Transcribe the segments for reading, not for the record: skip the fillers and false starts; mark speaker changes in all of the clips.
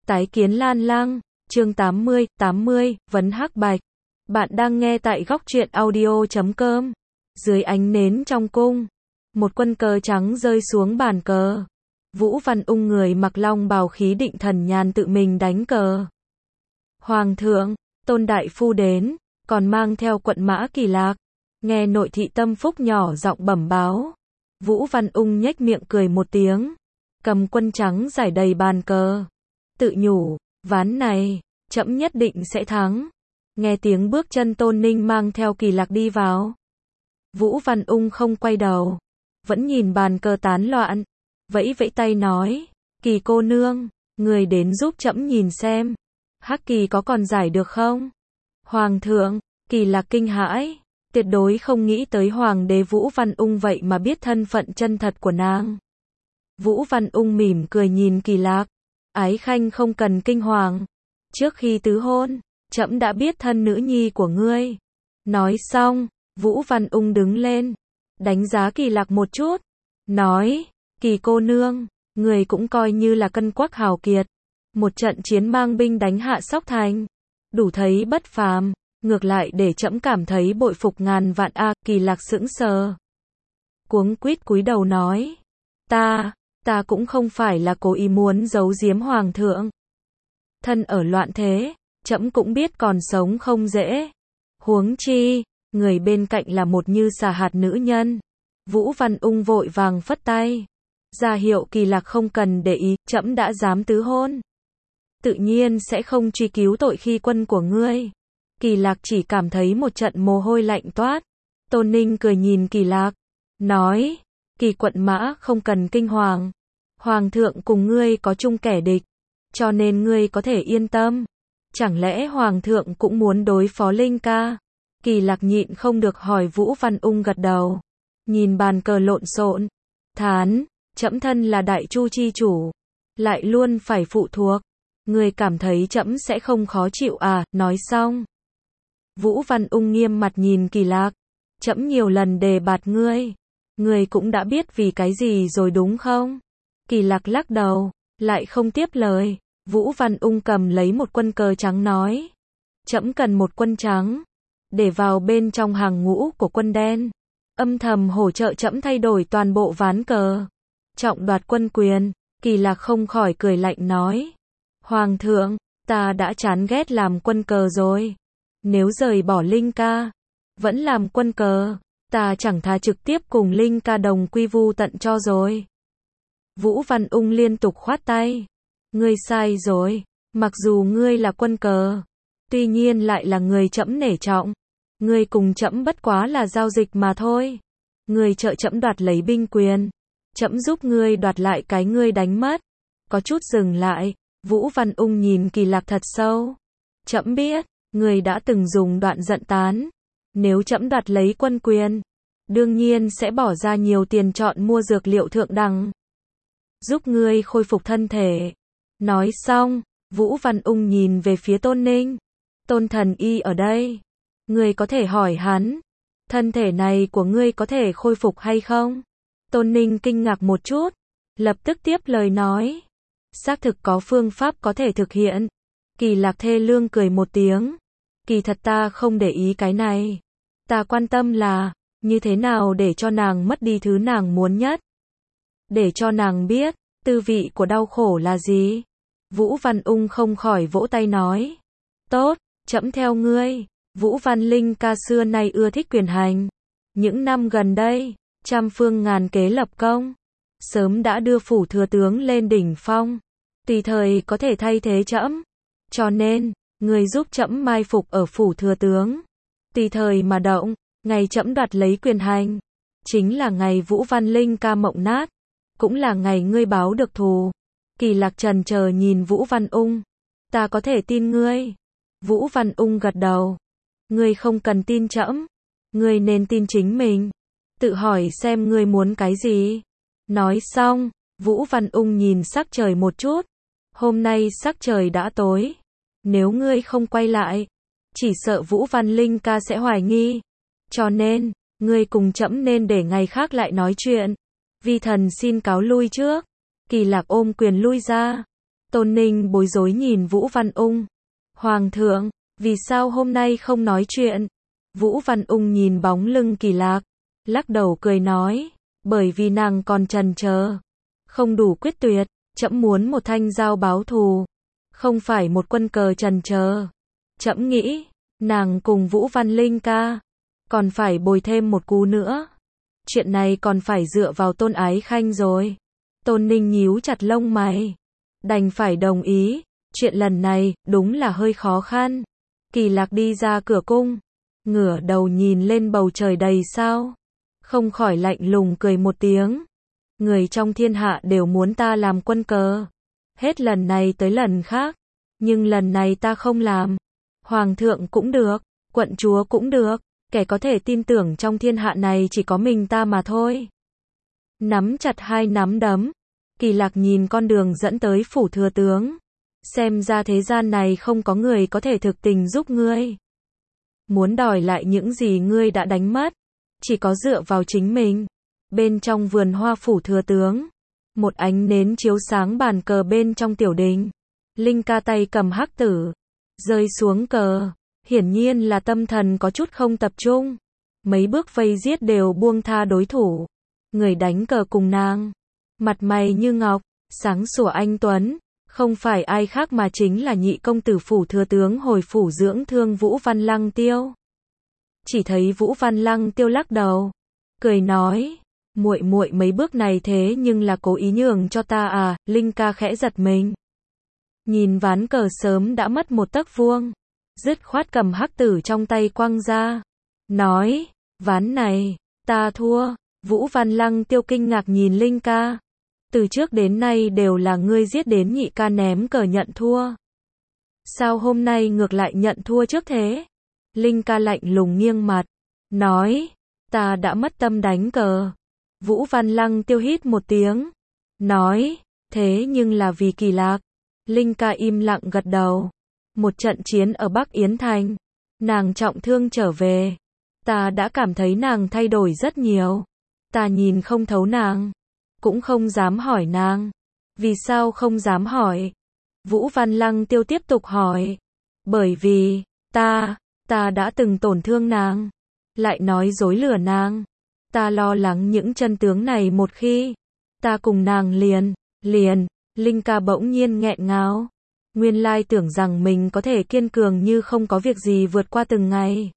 Speaker 1: Tái kiến Lan Lang, chương 80, vấn hắc bạch. Bạn đang nghe tại góc truyện audio.com. Dưới ánh nến trong cung, một quân cờ trắng rơi xuống bàn cờ. Vũ Văn Ung người mặc long bào khí định thần nhàn tự mình đánh cờ. Hoàng thượng, Tôn đại phu đến, còn mang theo quận mã Kỳ Lạc. Nghe nội thị Tâm Phúc nhỏ giọng bẩm báo. Vũ Văn Ung nhếch miệng cười một tiếng, cầm quân trắng giải đầy bàn cờ. Tự nhủ, ván này, trẫm nhất định sẽ thắng. Nghe tiếng bước chân Tôn Ninh mang theo Kỳ Lạc đi vào. Vũ Văn Ung không quay đầu, vẫn nhìn bàn cờ tán loạn, vẫy vẫy tay nói, Kỳ cô nương, người đến giúp trẫm nhìn xem, hắc kỳ có còn giải được không? Hoàng thượng, Kỳ Lạc kinh hãi, tuyệt đối không nghĩ tới Hoàng đế Vũ Văn Ung vậy mà biết thân phận chân thật của nàng. Vũ Văn Ung mỉm cười nhìn Kỳ Lạc, ái khanh không cần kinh hoàng, trước khi tứ hôn, trẫm đã biết thân nữ nhi của ngươi. Nói xong, Vũ Văn Ung đứng lên, đánh giá Kỳ Lạc một chút, nói, Kỳ cô nương, người cũng coi như là cân quắc hào kiệt. Một trận chiến mang binh đánh hạ Sóc Thành, đủ thấy bất phàm, ngược lại để trẫm cảm thấy bội phục ngàn vạn a. Kỳ Lạc sững sờ, cuống quýt cúi đầu nói, ta cũng không phải là cố ý muốn giấu giếm Hoàng thượng. Thân ở loạn thế, trẫm cũng biết còn sống không dễ. Huống chi, người bên cạnh là một như xà hạt nữ nhân. Vũ Văn Ung vội vàng phất tay, ra hiệu Kỳ Lạc không cần để ý, trẫm đã dám tứ hôn, tự nhiên sẽ không truy cứu tội khi quân của ngươi. Kỳ Lạc chỉ cảm thấy một trận mồ hôi lạnh toát. Tôn Ninh cười nhìn Kỳ Lạc, nói, Kỳ quận mã không cần kinh hoàng. Hoàng thượng cùng ngươi có chung kẻ địch, cho nên ngươi có thể yên tâm. Chẳng lẽ Hoàng thượng cũng muốn đối phó Linh ca? Kỳ Lạc nhịn không được hỏi. Vũ Văn Ung gật đầu, nhìn bàn cờ lộn xộn, thán, trẫm thân là đại chu chi chủ, lại luôn phải phụ thuộc. Ngươi cảm thấy trẫm sẽ không khó chịu à? Nói xong, Vũ Văn Ung nghiêm mặt nhìn Kỳ Lạc, trẫm nhiều lần đề bạt ngươi cũng đã biết vì cái gì rồi đúng không? Kỳ Lạc lắc đầu, lại không tiếp lời. Vũ Văn Ung cầm lấy một quân cờ trắng nói, trẫm cần một quân trắng, để vào bên trong hàng ngũ của quân đen, âm thầm hỗ trợ trẫm thay đổi toàn bộ ván cờ, trọng đoạt quân quyền. Kỳ Lạc không khỏi cười lạnh nói, Hoàng thượng, ta đã chán ghét làm quân cờ rồi. Nếu rời bỏ Linh ca, vẫn làm quân cờ, ta chẳng thà trực tiếp cùng Linh ca đồng quy vu tận cho rồi. Vũ Văn Ung liên tục khoát tay, ngươi sai rồi, mặc dù ngươi là quân cờ, tuy nhiên lại là người trẫm nể trọng. Ngươi cùng trẫm bất quá là giao dịch mà thôi. Ngươi trợ trẫm đoạt lấy binh quyền, trẫm giúp ngươi đoạt lại cái ngươi đánh mất. Có chút dừng lại, Vũ Văn Ung nhìn Kỳ Lạc thật sâu. Trẫm biết, ngươi đã từng dùng đoạn giận tán. Nếu trẫm đoạt lấy quân quyền, đương nhiên sẽ bỏ ra nhiều tiền chọn mua dược liệu thượng đẳng, giúp ngươi khôi phục thân thể. Nói xong, Vũ Văn Ung nhìn về phía Tôn Ninh. Tôn thần y ở đây, ngươi có thể hỏi hắn, thân thể này của ngươi có thể khôi phục hay không? Tôn Ninh kinh ngạc một chút, lập tức tiếp lời nói, xác thực có phương pháp có thể thực hiện. Kỳ Lạc thê lương cười một tiếng, kỳ thật ta không để ý cái này, ta quan tâm là như thế nào để cho nàng mất đi thứ nàng muốn nhất, để cho nàng biết tư vị của đau khổ là gì. Vũ Văn Ung không khỏi vỗ tay nói, tốt, trẫm theo ngươi. Vũ Văn Linh ca xưa nay ưa thích quyền hành, những năm gần đây, trăm phương ngàn kế lập công, sớm đã đưa phủ thừa tướng lên đỉnh phong, tùy thời có thể thay thế trẫm, cho nên, ngươi giúp trẫm mai phục ở phủ thừa tướng, tùy thời mà động. Ngày trẫm đoạt lấy quyền hành, chính là ngày Vũ Văn Linh ca mộng nát, cũng là ngày ngươi báo được thù. Kỳ Lạc chần chờ nhìn Vũ Văn Ung, ta có thể tin ngươi? Vũ Văn Ung gật đầu, ngươi không cần tin trẫm, ngươi nên tin chính mình, tự hỏi xem ngươi muốn cái gì. Nói xong, Vũ Văn Ung nhìn sắc trời một chút, hôm nay sắc trời đã tối, nếu ngươi không quay lại, chỉ sợ Vũ Văn Linh ca sẽ hoài nghi, cho nên, ngươi cùng trẫm nên để ngày khác lại nói chuyện. Vi thần xin cáo lui trước. Kỳ Lạc ôm quyền lui ra. Tôn Ninh bối rối nhìn Vũ Văn Ung. Hoàng thượng, vì sao hôm nay không nói chuyện? Vũ Văn Ung nhìn bóng lưng Kỳ Lạc, lắc đầu cười nói, bởi vì nàng còn chần chờ, không đủ quyết tuyệt, trẫm muốn một thanh dao báo thù, không phải một quân cờ chần chờ. Trẫm nghĩ, nàng cùng Vũ Văn Linh ca, còn phải bồi thêm một cú nữa. Chuyện này còn phải dựa vào Tôn Ái Khanh rồi. Tôn Ninh nhíu chặt lông mày, đành phải đồng ý, chuyện lần này đúng là hơi khó khăn. Kỳ Lạc đi ra cửa cung, ngửa đầu nhìn lên bầu trời đầy sao, không khỏi lạnh lùng cười một tiếng. Người trong thiên hạ đều muốn ta làm quân cờ, hết lần này tới lần khác, nhưng lần này ta không làm. Hoàng thượng cũng được, quận chúa cũng được, kẻ có thể tin tưởng trong thiên hạ này chỉ có mình ta mà thôi. Nắm chặt hai nắm đấm, Kỳ Lạc nhìn con đường dẫn tới phủ thừa tướng. Xem ra thế gian này không có người có thể thực tình giúp ngươi. Muốn đòi lại những gì ngươi đã đánh mất, chỉ có dựa vào chính mình. Bên trong vườn hoa phủ thừa tướng, một ánh nến chiếu sáng bàn cờ bên trong tiểu đình. Linh ca tay cầm hắc tử, rơi xuống cờ, hiển nhiên là tâm thần có chút không tập trung. Mấy bước vây giết đều buông tha đối thủ. Người đánh cờ cùng nàng, mặt mày như ngọc, sáng sủa anh tuấn, không phải ai khác mà chính là nhị công tử phủ thừa tướng hồi phủ dưỡng thương Vũ Văn Lăng Tiêu. Chỉ thấy Vũ Văn Lăng Tiêu lắc đầu, cười nói, muội muội mấy bước này thế nhưng là cố ý nhường cho ta à? Linh ca khẽ giật mình, nhìn ván cờ sớm đã mất một tấc vuông, dứt khoát cầm hắc tử trong tay quăng ra, nói, ván này ta thua. Vũ Văn Lăng Tiêu kinh ngạc nhìn Linh ca, từ trước đến nay đều là ngươi giết đến nhị ca ném cờ nhận thua, sao hôm nay ngược lại nhận thua trước thế? Linh ca lạnh lùng nghiêng mặt, nói, ta đã mất tâm đánh cờ. Vũ Văn Lăng Tiêu hít một tiếng, nói, thế nhưng là vì Kỳ Lạc. Linh ca im lặng gật đầu. Một trận chiến ở Bắc Yến Thành, nàng trọng thương trở về, ta đã cảm thấy nàng thay đổi rất nhiều. Ta nhìn không thấu nàng, cũng không dám hỏi nàng. Vì sao không dám hỏi? Vũ Văn Lăng Tiêu tiếp tục hỏi. Bởi vì, ta đã từng tổn thương nàng, lại nói dối lừa nàng. Ta lo lắng những chân tướng này một khi ta cùng nàng liền. Linh ca bỗng nhiên nghẹn ngào. Nguyên lai tưởng rằng mình có thể kiên cường như không có việc gì vượt qua từng ngày.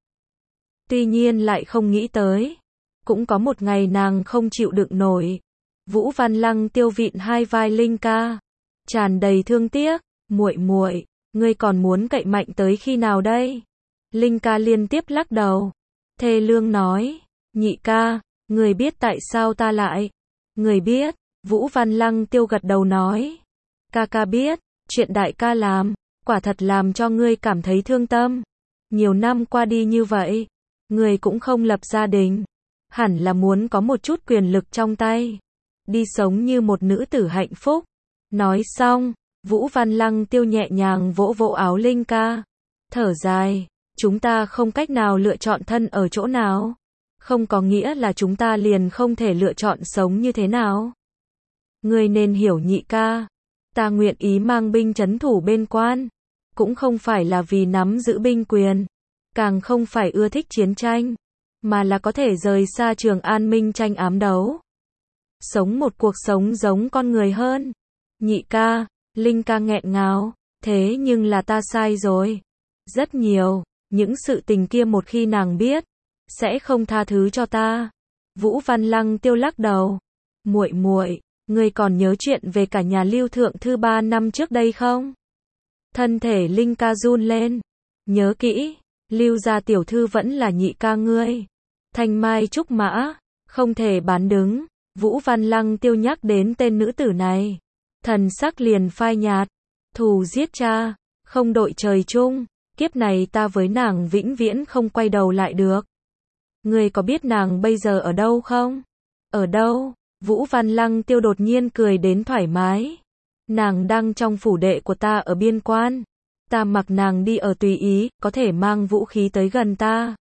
Speaker 1: Tuy nhiên lại không nghĩ tới, cũng có một ngày nàng không chịu đựng nổi. Vũ Văn Lăng Tiêu vịn hai vai Linh ca, tràn đầy thương tiếc, muội muội, ngươi còn muốn cậy mạnh tới khi nào đây? Linh ca liên tiếp lắc đầu, thê lương nói, nhị ca, người biết tại sao ta lại? Người biết? Vũ Văn Lăng Tiêu gật đầu nói, ca ca biết, chuyện đại ca làm, quả thật làm cho ngươi cảm thấy thương tâm. Nhiều năm qua đi như vậy, ngươi cũng không lập gia đình, hẳn là muốn có một chút quyền lực trong tay, đi sống như một nữ tử hạnh phúc. Nói xong, Vũ Văn Lăng Tiêu nhẹ nhàng vỗ vỗ áo Linh ca, thở dài, chúng ta không cách nào lựa chọn thân ở chỗ nào, không có nghĩa là chúng ta liền không thể lựa chọn sống như thế nào. Ngươi nên hiểu nhị ca, ta nguyện ý mang binh trấn thủ bên quan, cũng không phải là vì nắm giữ binh quyền, càng không phải ưa thích chiến tranh, mà là có thể rời xa Trường An minh tranh ám đấu, sống một cuộc sống giống con người hơn. Nhị ca, Linh ca nghẹn ngào, thế nhưng là ta sai rồi. Rất nhiều, những sự tình kia một khi nàng biết, sẽ không tha thứ cho ta. Vũ Văn Lăng Tiêu lắc đầu, muội muội, ngươi còn nhớ chuyện về cả nhà Lưu thượng thư 3 năm trước đây không? Thân thể Linh ca run lên, nhớ kỹ, Lưu gia tiểu thư vẫn là nhị ca ngươi. Thanh mai trúc mã, không thể bán đứng. Vũ Văn Lăng Tiêu nhắc đến tên nữ tử này, thần sắc liền phai nhạt. Thù giết cha, không đội trời chung, kiếp này ta với nàng vĩnh viễn không quay đầu lại được. Ngươi có biết nàng bây giờ ở đâu không? Ở đâu? Vũ Văn Lăng Tiêu đột nhiên cười đến thoải mái. Nàng đang trong phủ đệ của ta ở biên quan. Ta mặc nàng đi ở tùy ý, có thể mang vũ khí tới gần ta.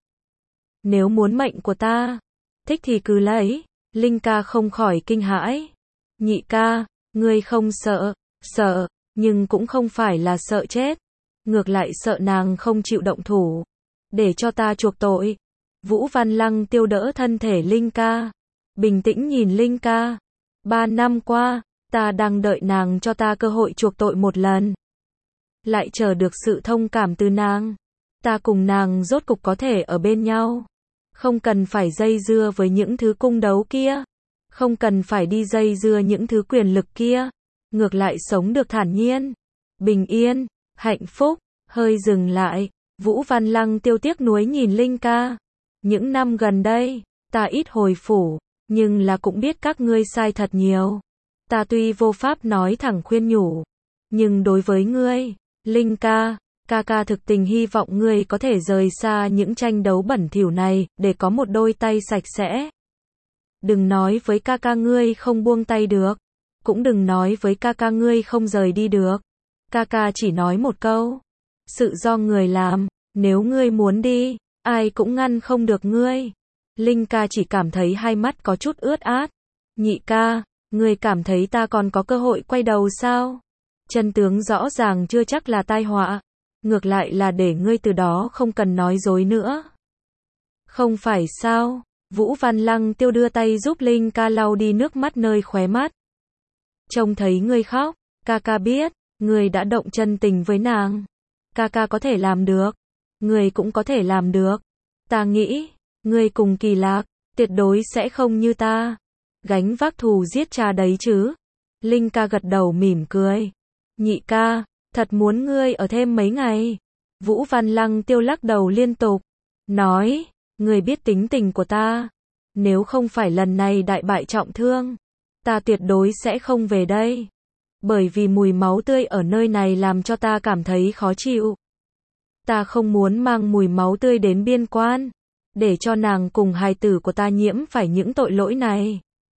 Speaker 1: Nếu muốn mệnh của ta, thích thì cứ lấy. Linh ca không khỏi kinh hãi. Nhị ca, ngươi không sợ? Sợ. nhưng cũng không phải là sợ chết, ngược lại sợ nàng không chịu động thủ, để cho ta chuộc tội. Vũ Văn Lăng Tiêu đỡ thân thể Linh ca, bình tĩnh nhìn Linh ca. 3 năm qua, ta đang đợi nàng cho ta cơ hội chuộc tội một lần. Lại chờ được sự thông cảm từ nàng. Ta cùng nàng rốt cục có thể ở bên nhau. Không cần phải dây dưa với những thứ cung đấu kia. Không cần phải đi dây dưa những thứ quyền lực kia. Ngược lại sống được thản nhiên, bình yên, hạnh phúc. Hơi dừng lại, Vũ Văn Lăng Tiêu tiếc nuối nhìn Linh ca. Những năm gần đây, ta ít hồi phủ, nhưng là cũng biết các ngươi sai thật nhiều. Ta tuy vô pháp nói thẳng khuyên nhủ, nhưng đối với ngươi, Linh ca, ca thực tình hy vọng ngươi có thể rời xa những tranh đấu bẩn thỉu này, để có một đôi tay sạch sẽ. Đừng nói với ca ngươi không buông tay được, cũng đừng nói với ca ngươi không rời đi được. Ca chỉ nói một câu, sự do người làm, nếu ngươi muốn đi, ai cũng ngăn không được ngươi. Linh ca chỉ cảm thấy hai mắt có chút ướt át. Nhị ca, ngươi cảm thấy ta còn có cơ hội quay đầu sao? Chân tướng rõ ràng chưa chắc là tai họa, ngược lại là để ngươi từ đó không cần nói dối nữa. Không phải sao? Vũ Văn Lăng Tiêu đưa tay giúp Linh ca lau đi nước mắt nơi khóe mắt. Trông thấy ngươi khóc, ca biết, ngươi đã động chân tình với nàng. Ca có thể làm được, ngươi cũng có thể làm được. Ta nghĩ, ngươi cùng Kỳ Lạc, tuyệt đối sẽ không như ta, gánh vác thù giết cha đấy chứ. Linh ca gật đầu mỉm cười. Nhị ca, thật muốn ngươi ở thêm mấy ngày. Vũ Văn Lăng Tiêu lắc đầu liên tục, nói, ngươi biết tính tình của ta. Nếu không phải lần này đại bại trọng thương, ta tuyệt đối sẽ không về đây. Bởi vì mùi máu tươi ở nơi này làm cho ta cảm thấy khó chịu. Ta không muốn mang mùi máu tươi đến biên quan, để cho nàng cùng hài tử của ta nhiễm phải những tội lỗi này.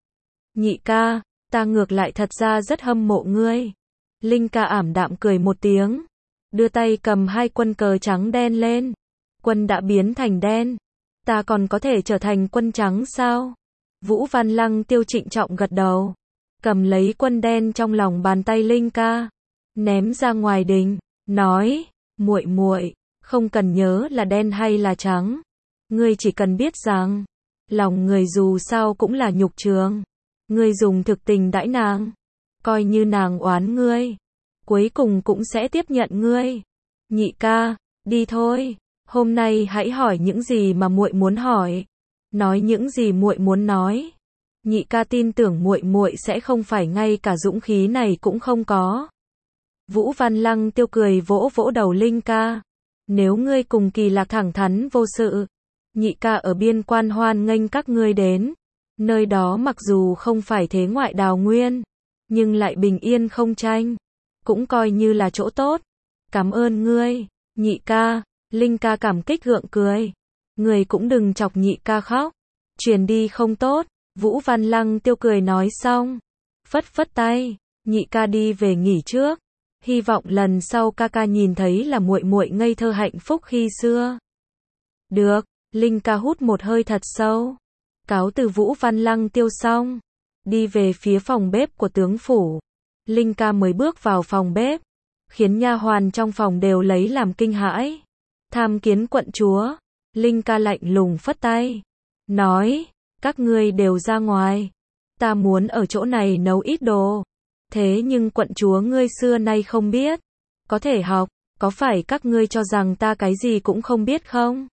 Speaker 1: Nhị ca, ta ngược lại thật ra rất hâm mộ ngươi. Linh ca ảm đạm cười một tiếng, đưa tay cầm hai quân cờ trắng đen lên. Quân đã biến thành đen, ta còn có thể trở thành quân trắng sao? Vũ Văn Lăng Tiêu trịnh trọng gật đầu, cầm lấy quân đen trong lòng bàn tay Linh ca, ném ra ngoài đình, nói, muội, không cần nhớ là đen hay là trắng. Ngươi chỉ cần biết rằng, lòng người dù sao cũng là nhục trường. Ngươi dùng thực tình đãi nàng, coi như nàng oán ngươi, cuối cùng cũng sẽ tiếp nhận ngươi. Nhị ca, đi thôi, hôm nay hãy hỏi những gì mà muội muốn hỏi, nói những gì muội muốn nói. Nhị ca tin tưởng muội sẽ không phải ngay cả dũng khí này cũng không có. Vũ Văn Lăng Tiêu cười vỗ vỗ đầu Linh ca. Nếu ngươi cùng Kỳ Lạc thẳng thắn vô sự, nhị ca ở biên quan hoan nghênh các ngươi đến. Nơi đó mặc dù không phải thế ngoại đào nguyên, nhưng lại bình yên không tranh, cũng coi như là chỗ tốt. Cảm ơn ngươi, nhị ca. Linh ca cảm kích gượng cười. Ngươi cũng đừng chọc nhị ca khóc, truyền đi không tốt. Vũ Văn Lăng Tiêu cười nói xong, phất tay, nhị ca đi về nghỉ trước. Hy vọng lần sau ca nhìn thấy là muội ngây thơ hạnh phúc khi xưa. Được, Linh ca hút một hơi thật sâu, cáo từ Vũ Văn Lăng Tiêu xong, đi về phía phòng bếp của tướng phủ. Linh ca mới bước vào phòng bếp, khiến nha hoàn trong phòng đều lấy làm kinh hãi. Tham kiến quận chúa. Linh ca lạnh lùng phất tay, nói, các ngươi đều ra ngoài, ta muốn ở chỗ này nấu ít đồ. Thế nhưng quận chúa ngươi xưa nay không biết, có thể học, có phải các ngươi cho rằng ta cái gì cũng không biết không?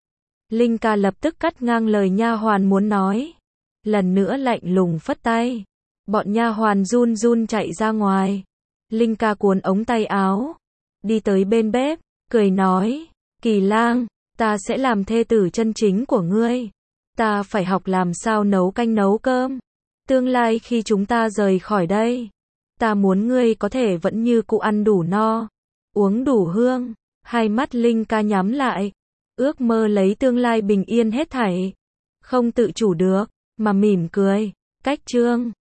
Speaker 1: Linh ca lập tức cắt ngang lời nha hoàn muốn nói, lần nữa lạnh lùng phất tay. Bọn nha hoàn run chạy ra ngoài. Linh ca cuốn ống tay áo, đi tới bên bếp, cười nói, Kỳ Lang, ta sẽ làm thê tử chân chính của ngươi. Ta phải học làm sao nấu canh nấu cơm. Tương lai khi chúng ta rời khỏi đây, ta muốn ngươi có thể vẫn như cũ ăn đủ no, uống đủ hương. Hai mắt Linh ca nhắm lại, ước mơ lấy tương lai bình yên hết thảy, không tự chủ được, mà mỉm cười. Cách chương